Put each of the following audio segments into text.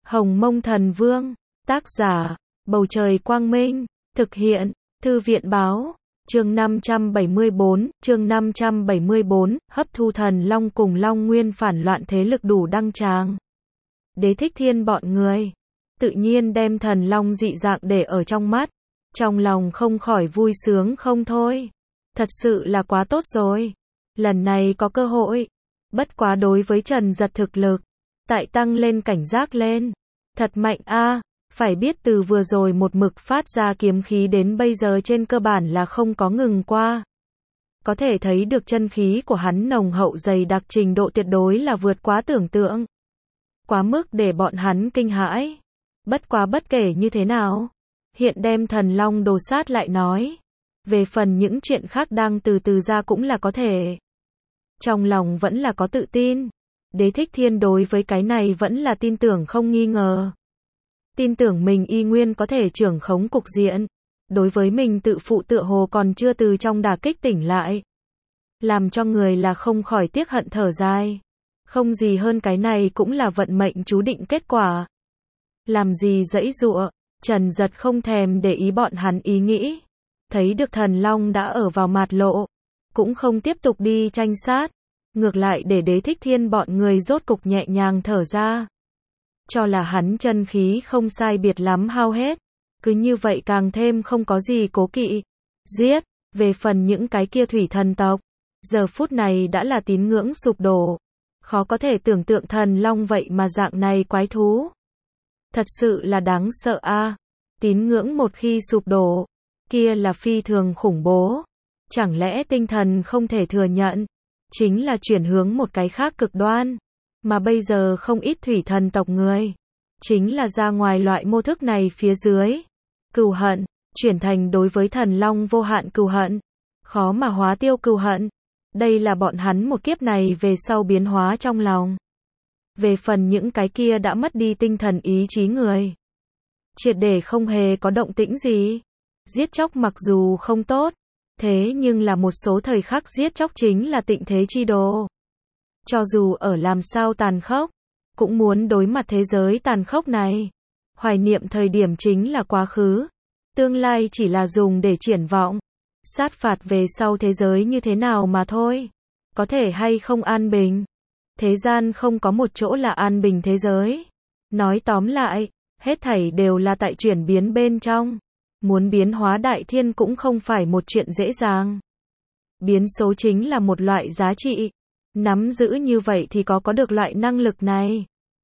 Hồng Mông Thần Vương, tác giả, Bầu Trời Quang Minh, thực hiện, Thư viện Báo, chương 574, hấp thu thần long cùng Long Nguyên phản loạn thế lực đủ đăng tràng. Đế Thích Thiên bọn người, tự nhiên đem thần long dị dạng để ở trong mắt, trong lòng không khỏi vui sướng không thôi. Thật sự là quá tốt rồi, lần này có cơ hội. Bất quá đối với Trần Giật thực lực, tại tăng lên cảnh giác lên, thật mạnh a. Phải biết từ vừa rồi một mực phát ra kiếm khí đến bây giờ trên cơ bản là không có ngừng qua. Có thể thấy được chân khí của hắn nồng hậu dày đặc trình độ tuyệt đối là vượt quá tưởng tượng. Quá mức để bọn hắn kinh hãi. Bất quá bất kể như thế nào, hiện đem thần long đồ sát lại nói. Về phần những chuyện khác đang từ từ ra cũng là có thể. Trong lòng vẫn là có tự tin. Đế Thích Thiên đối với cái này vẫn là tin tưởng không nghi ngờ. Tin tưởng mình y nguyên có thể trưởng khống cục diện. Đối với mình tự phụ tựa hồ còn chưa từ trong đả kích tỉnh lại. Làm cho người là không khỏi tiếc hận thở dài. Không gì hơn cái này cũng là vận mệnh chú định kết quả. Làm gì dãy dụa, Trần Giật không thèm để ý bọn hắn ý nghĩ. Thấy được thần long đã ở vào mạt lộ, cũng không tiếp tục đi tranh sát. Ngược lại để Đế Thích Thiên bọn người rốt cục nhẹ nhàng thở ra. Cho là hắn chân khí không sai biệt lắm hao hết. Cứ như vậy càng thêm không có gì cố kỵ. Giết, về phần những cái kia thủy thần tộc. Giờ phút này đã là tín ngưỡng sụp đổ. Khó có thể tưởng tượng thần long vậy mà dạng này quái thú. Thật sự là đáng sợ a. Tín ngưỡng một khi sụp đổ, kia là phi thường khủng bố. Chẳng lẽ tinh thần không thể thừa nhận, chính là chuyển hướng một cái khác cực đoan. Mà bây giờ không ít thủy thần tộc người, chính là ra ngoài loại mô thức này phía dưới. Cừu hận, chuyển thành đối với thần long vô hạn cừu hận. Khó mà hóa tiêu cừu hận. Đây là bọn hắn một kiếp này về sau biến hóa trong lòng. Về phần những cái kia đã mất đi tinh thần ý chí người, triệt để không hề có động tĩnh gì. Giết chóc mặc dù không tốt, thế nhưng là một số thời khắc giết chóc chính là tịnh thế chi đồ. Cho dù ở làm sao tàn khốc, cũng muốn đối mặt thế giới tàn khốc này. Hoài niệm thời điểm chính là quá khứ, tương lai chỉ là dùng để triển vọng. Sát phạt về sau thế giới như thế nào mà thôi. Có thể hay không an bình. Thế gian không có một chỗ là an bình thế giới. Nói tóm lại, hết thảy đều là tại chuyển biến bên trong. Muốn biến hóa đại thiên cũng không phải một chuyện dễ dàng. Biến số chính là một loại giá trị. Nắm giữ như vậy thì có được loại năng lực này.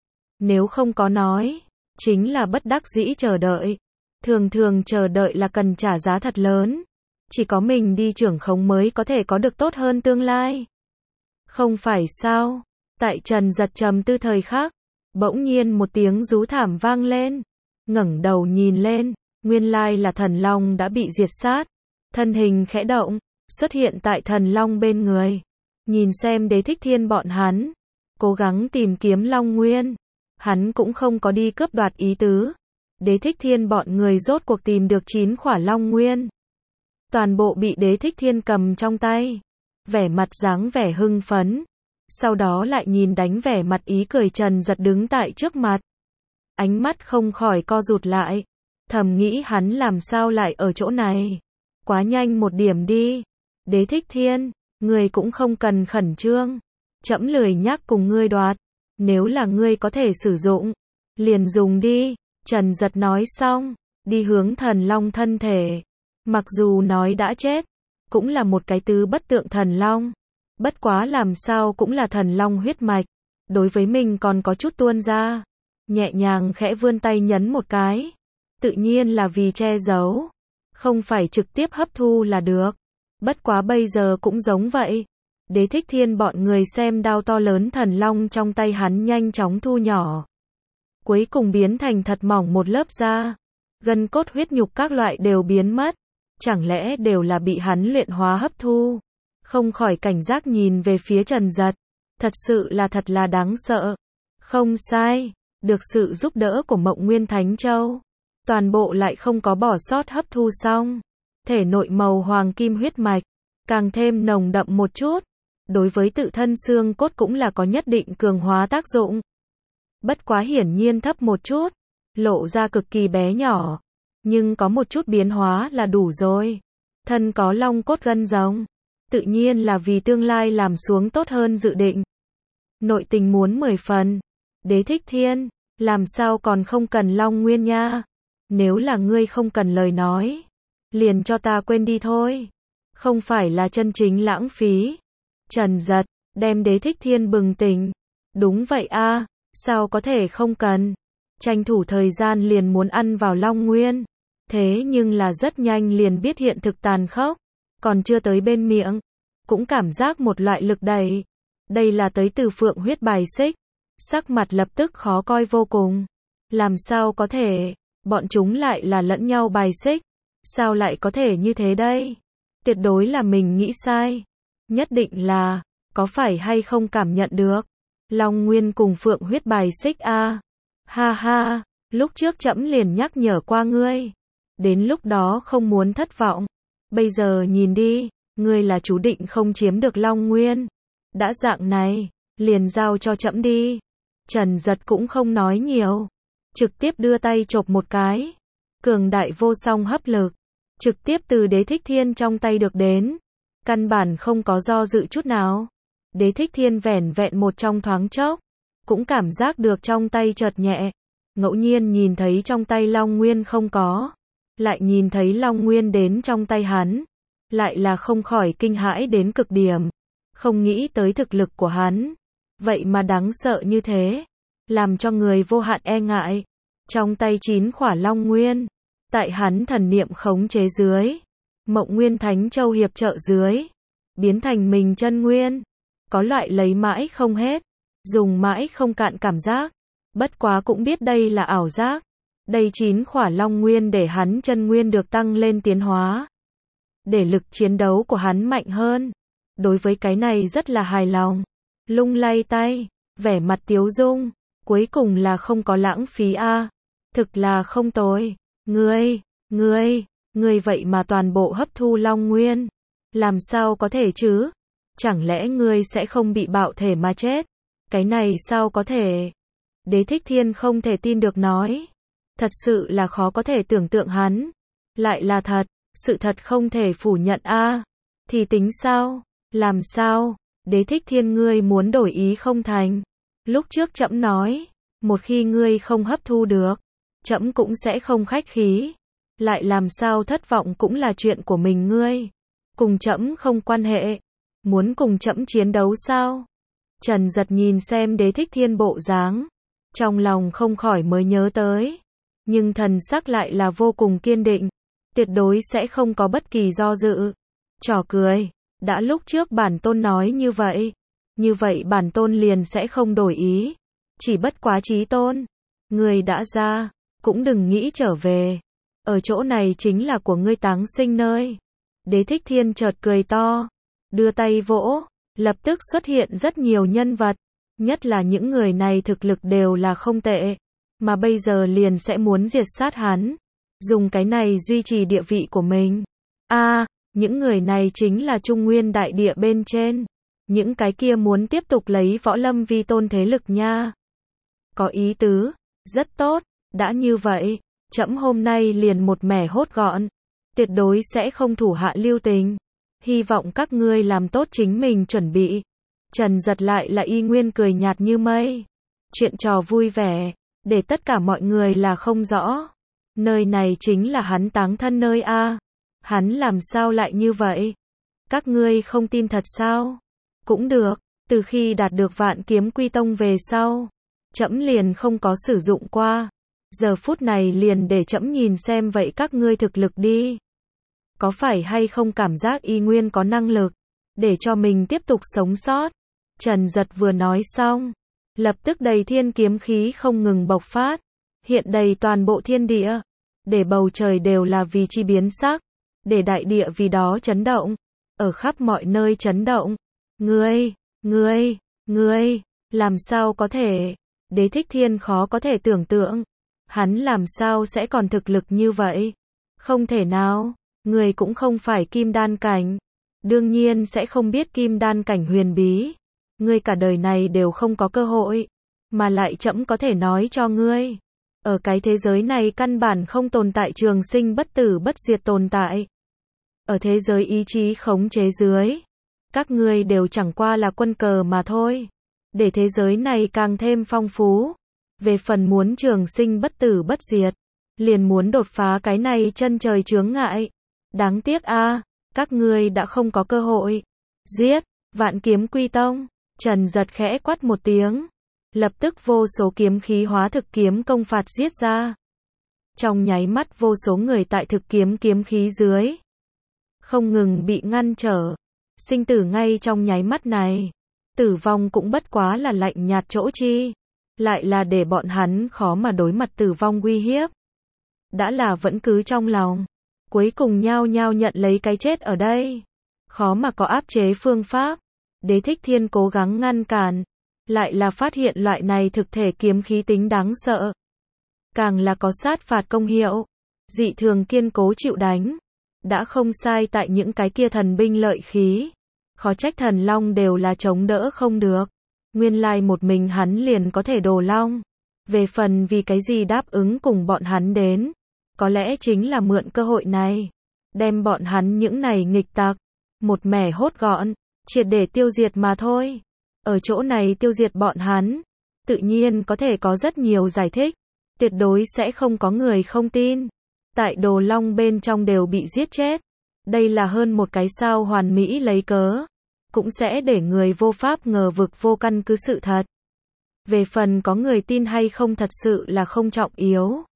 Nếu không có nói, chính là bất đắc dĩ chờ đợi. Thường thường chờ đợi là cần trả giá thật lớn. Chỉ có mình đi trưởng khống mới có thể có được tốt hơn tương lai. Không phải sao? Tại Trần Giật trầm tư thời khắc, bỗng nhiên một tiếng rú thảm vang lên. Ngẩng đầu nhìn lên, nguyên lai là thần long đã bị diệt sát. Thân hình khẽ động, xuất hiện tại thần long bên người. Nhìn xem Đế Thích Thiên bọn hắn, cố gắng tìm kiếm Long Nguyên. Hắn cũng không có đi cướp đoạt ý tứ. Đế Thích Thiên bọn người rốt cuộc tìm được 9 khỏa Long Nguyên. Toàn bộ bị Đế Thích Thiên cầm trong tay. Vẻ mặt dáng vẻ hưng phấn. Sau đó lại nhìn đánh vẻ mặt ý cười Trần Giật đứng tại trước mặt. Ánh mắt không khỏi co rụt lại. Thầm nghĩ hắn làm sao lại ở chỗ này. Quá nhanh một điểm đi. Đế Thích Thiên, ngươi cũng không cần khẩn trương. Trẫm lười nhắc cùng ngươi đoạt. Nếu là ngươi có thể sử dụng, liền dùng đi. Trần Giật nói xong, đi hướng thần long thân thể. Mặc dù nói đã chết, cũng là một cái tứ bất tượng thần long. Bất quá làm sao cũng là thần long huyết mạch. Đối với mình còn có chút tuôn ra. Nhẹ nhàng khẽ vươn tay nhấn một cái. Tự nhiên là vì che giấu. Không phải trực tiếp hấp thu là được. Bất quá bây giờ cũng giống vậy. Đế Thích Thiên bọn người xem đao to lớn thần long trong tay hắn nhanh chóng thu nhỏ. Cuối cùng biến thành thật mỏng một lớp da. Gân cốt huyết nhục các loại đều biến mất. Chẳng lẽ đều là bị hắn luyện hóa hấp thu? Không khỏi cảnh giác nhìn về phía Trần Giật. Thật sự là thật là đáng sợ. Không sai, được sự giúp đỡ của Mộng Nguyên Thánh Châu. Toàn bộ lại không có bỏ sót hấp thu xong. Thể nội màu hoàng kim huyết mạch, càng thêm nồng đậm một chút. Đối với tự thân xương cốt cũng là có nhất định cường hóa tác dụng. bất quá hiển nhiên thấp một chút, lộ ra cực kỳ bé nhỏ, nhưng có một chút biến hóa là đủ rồi. Thân có long cốt gân rồng, tự nhiên là vì tương lai làm xuống tốt hơn dự định. Nội tình muốn 10 phần. Đế Thích Thiên, làm sao còn không cần Long Nguyên nha? Nếu là ngươi không cần lời nói, liền cho ta quên đi thôi. Không phải là chân chính lãng phí. Trần Giật, đem Đế Thích Thiên bừng tỉnh. Đúng vậy a, sao có thể không cần? Tranh thủ thời gian liền muốn ăn vào Long Nguyên. Thế nhưng là rất nhanh liền biết hiện thực tàn khốc. Còn chưa tới bên miệng, cũng cảm giác một loại lực đẩy. Đây là tới từ Phượng huyết bài xích. Sắc mặt lập tức khó coi vô cùng. Làm sao có thể, bọn chúng lại là lẫn nhau bài xích. Sao lại có thể như thế đây? Tuyệt đối là mình nghĩ sai. Nhất định là, có phải hay không cảm nhận được. Long Nguyên cùng Phượng huyết bài xích a. Ha ha, lúc trước trẫm liền nhắc nhở qua ngươi. Đến lúc đó không muốn thất vọng. Bây giờ nhìn đi, ngươi là chú định không chiếm được Long Nguyên. Đã dạng này, liền giao cho trẫm đi. Trần Giật cũng không nói nhiều, trực tiếp đưa tay chộp một cái. Cường đại vô song hấp lực, trực tiếp từ Đế Thích Thiên trong tay được đến. Căn bản không có do dự chút nào. Đế Thích Thiên vẻn vẹn một trong thoáng chốc, cũng cảm giác được trong tay chợt nhẹ. Ngẫu nhiên nhìn thấy trong tay Long Nguyên không có, lại nhìn thấy Long Nguyên đến trong tay hắn, lại là không khỏi kinh hãi đến cực điểm. Không nghĩ tới thực lực của hắn, vậy mà đáng sợ như thế, làm cho người vô hạn e ngại. Trong tay 9 khỏa Long Nguyên, tại hắn thần niệm khống chế dưới, Mộng Nguyên Thánh Châu hiệp trợ dưới, biến thành mình chân nguyên. Có loại lấy mãi không hết, dùng mãi không cạn cảm giác. Bất quá cũng biết đây là ảo giác. Đây 9 khỏa Long Nguyên để hắn chân nguyên được tăng lên tiến hóa, để lực chiến đấu của hắn mạnh hơn. Đối với cái này rất là hài lòng. Lung lay tay, vẻ mặt tiếu dung, cuối cùng là không có lãng phí a. Thực là không tồi. Ngươi vậy mà toàn bộ hấp thu Long Nguyên. Làm sao có thể chứ? Chẳng lẽ ngươi sẽ không bị bạo thể mà chết? Cái này sao có thể? Đế Thích Thiên không thể tin được nói. Thật sự là khó có thể tưởng tượng hắn. Lại là thật, sự thật không thể phủ nhận a. Thì tính sao? Làm sao? Đế Thích Thiên ngươi muốn đổi ý không thành? Lúc trước trẫm nói, một khi ngươi không hấp thu được, trẫm cũng sẽ không khách khí. Lại làm sao thất vọng cũng là chuyện của mình ngươi. Cùng trẫm không quan hệ. Muốn cùng trẫm chiến đấu sao? Trần Giật nhìn xem Đế Thích Thiên bộ dáng, trong lòng không khỏi mới nhớ tới. Nhưng thần sắc lại là vô cùng kiên định. Tuyệt đối sẽ không có bất kỳ do dự. Trò cười. Đã lúc trước bản tôn nói như vậy bản tôn liền sẽ không đổi ý. Chỉ bất quá Chí Tôn, ngươi đã ra, cũng đừng nghĩ trở về. Ở chỗ này chính là của ngươi táng sinh nơi. Đế Thích Thiên chợt cười to, đưa tay vỗ, lập tức xuất hiện rất nhiều nhân vật. Nhất là những người này thực lực đều là không tệ, mà bây giờ liền sẽ muốn diệt sát hắn. Dùng cái này duy trì địa vị của mình. Những người này chính là Trung Nguyên đại địa bên trên. Những cái kia muốn tiếp tục lấy Võ Lâm vi tôn thế lực nha. Có ý tứ, rất tốt, đã như vậy, trẫm hôm nay liền một mẻ hốt gọn. Tuyệt đối sẽ không thủ hạ lưu tình. Hy vọng các ngươi làm tốt chính mình chuẩn bị. Trần Giật lại là y nguyên cười nhạt như mây. Chuyện trò vui vẻ, để tất cả mọi người là không rõ. Nơi này chính là hắn táng thân nơi a. Hắn làm sao lại như vậy? Các ngươi không tin thật sao? Cũng được, từ khi đạt được Vạn Kiếm Quy Tông về sau, trẫm liền không có sử dụng qua. Giờ phút này liền để trẫm nhìn xem vậy các ngươi thực lực đi. Có phải hay không cảm giác y nguyên có năng lực, để cho mình tiếp tục sống sót? Trần Giật vừa nói xong, lập tức đầy thiên kiếm khí không ngừng bộc phát, hiện đầy toàn bộ thiên địa, để bầu trời đều là vì chi biến sắc, để đại địa vì đó chấn động, ở khắp mọi nơi chấn động. Ngươi, làm sao có thể? Đế Thích Thiên khó có thể tưởng tượng, hắn làm sao sẽ còn thực lực như vậy? Không thể nào, người cũng không phải kim đan cảnh, đương nhiên sẽ không biết kim đan cảnh huyền bí. Ngươi cả đời này đều không có cơ hội, Mà lại trẫm có thể nói cho ngươi, ở cái thế giới này căn bản không tồn tại trường sinh bất tử bất diệt tồn tại. Ở thế giới ý chí khống chế dưới, các ngươi đều chẳng qua là quân cờ mà thôi. Để thế giới này càng thêm phong phú. Về phần muốn trường sinh bất tử bất diệt, liền muốn đột phá cái này chân trời chướng ngại. Đáng tiếc a, các ngươi đã không có cơ hội. Giết, Vạn Kiếm Quy Tông. Trần Giật khẽ quát một tiếng. Lập tức vô số kiếm khí hóa thực kiếm công phạt giết ra. Trong nháy mắt vô số người tại thực kiếm kiếm khí dưới, không ngừng bị ngăn trở. Sinh tử ngay trong nháy mắt này. Tử vong cũng bất quá là lạnh nhạt chỗ chi. Lại là để bọn hắn khó mà đối mặt tử vong uy hiếp. Đã là vẫn cứ trong lòng. Cuối cùng nhao nhao nhận lấy cái chết ở đây. Khó mà có áp chế phương pháp. Đế Thích Thiên cố gắng ngăn cản. Lại là phát hiện loại này thực thể kiếm khí tính đáng sợ. Càng là có sát phạt công hiệu. Dị thường kiên cố chịu đánh. Đã không sai tại những cái kia thần binh lợi khí. Khó trách thần long đều là chống đỡ không được. Nguyên lai một mình hắn liền có thể đồ long. Về phần vì cái gì đáp ứng cùng bọn hắn đến. Có lẽ chính là mượn cơ hội này. Đem bọn hắn những này nghịch tặc. Một mẻ hốt gọn. Triệt để tiêu diệt mà thôi. Ở chỗ này tiêu diệt bọn hắn. Tự nhiên có thể có rất nhiều giải thích. Tuyệt đối sẽ không có người không tin. Tại đồ long bên trong đều bị giết chết. Đây là hơn một cái sao hoàn mỹ lấy cớ. Cũng sẽ để người vô pháp ngờ vực vô căn cứ sự thật. Về phần có người tin hay không thật sự là không trọng yếu.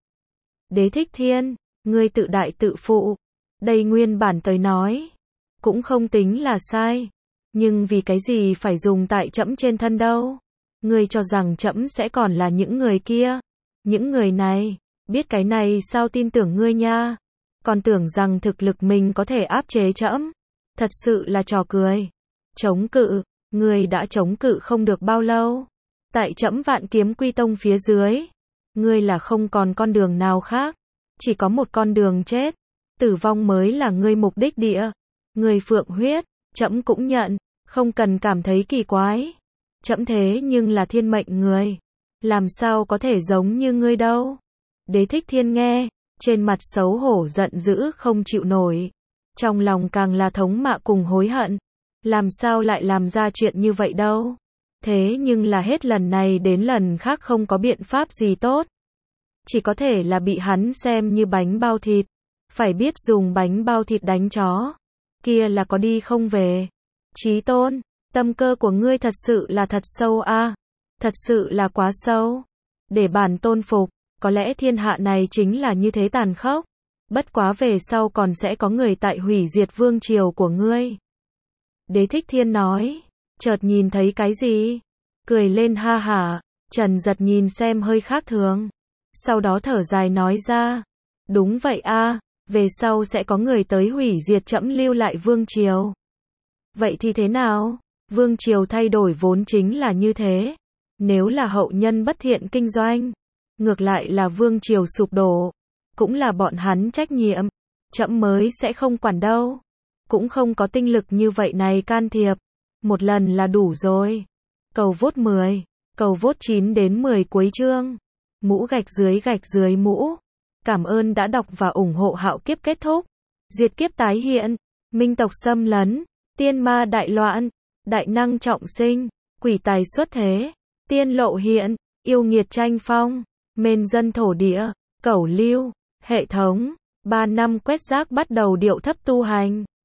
Đế Thích Thiên, ngươi tự đại tự phụ. Đây nguyên bản tới nói. Cũng không tính là sai. Nhưng vì cái gì phải dùng tại trẫm trên thân đâu. Ngươi cho rằng trẫm sẽ còn là những người kia. Những người này, biết cái này sao tin tưởng ngươi nha. Còn tưởng rằng thực lực mình có thể áp chế trẫm. Thật sự là trò cười. Chống cự, ngươi đã chống cự không được bao lâu. Tại trẫm Vạn Kiếm Quy Tông phía dưới, ngươi là không còn con đường nào khác. Chỉ có một con đường chết. Tử vong mới là ngươi mục đích địa. Ngươi phượng huyết, trẫm cũng nhận, không cần cảm thấy kỳ quái. Trẫm thế nhưng là thiên mệnh người. Làm sao có thể giống như ngươi đâu. Đế Thích Thiên nghe, trên mặt xấu hổ giận dữ không chịu nổi. Trong lòng càng là thống mạ cùng hối hận. Làm sao lại làm ra chuyện như vậy đâu. Thế nhưng là hết lần này đến lần khác không có biện pháp gì tốt. Chỉ có thể là bị hắn xem như bánh bao thịt. Phải biết dùng bánh bao thịt đánh chó. Kia là có đi không về. Chí Tôn, tâm cơ của ngươi thật sự là thật sâu a. Thật sự là quá sâu. Để bản tôn phục, có lẽ thiên hạ này chính là như thế tàn khốc. Bất quá về sau còn sẽ có người tại hủy diệt vương triều của ngươi. Đế Thích Thiên nói, chợt nhìn thấy cái gì? Cười lên ha hả, Trần Giật nhìn xem hơi khác thường. Sau đó thở dài nói ra, đúng vậy a, về sau sẽ có người tới hủy diệt trẫm lưu lại vương triều. Vậy thì thế nào? Vương triều thay đổi vốn chính là như thế. Nếu là hậu nhân bất thiện kinh doanh, ngược lại là vương triều sụp đổ, cũng là bọn hắn trách nhiệm. Trẫm mới sẽ không quản đâu. Cũng không có tinh lực như vậy này can thiệp. Một lần là đủ rồi. Cầu vote 10, cầu vote 9 đến 10 cuối chương. Mũ gạch dưới mũ. Cảm ơn đã đọc và ủng hộ Hạo Kiếp kết thúc. Diệt kiếp tái hiện. Minh tộc xâm lấn. Tiên ma đại loạn. Đại năng trọng sinh. Quỷ tài xuất thế. Tiên lộ hiện. Yêu nghiệt tranh phong. Mên dân thổ địa. Cẩu lưu. Hệ thống. 3 năm quét rác bắt đầu điệu thấp tu hành.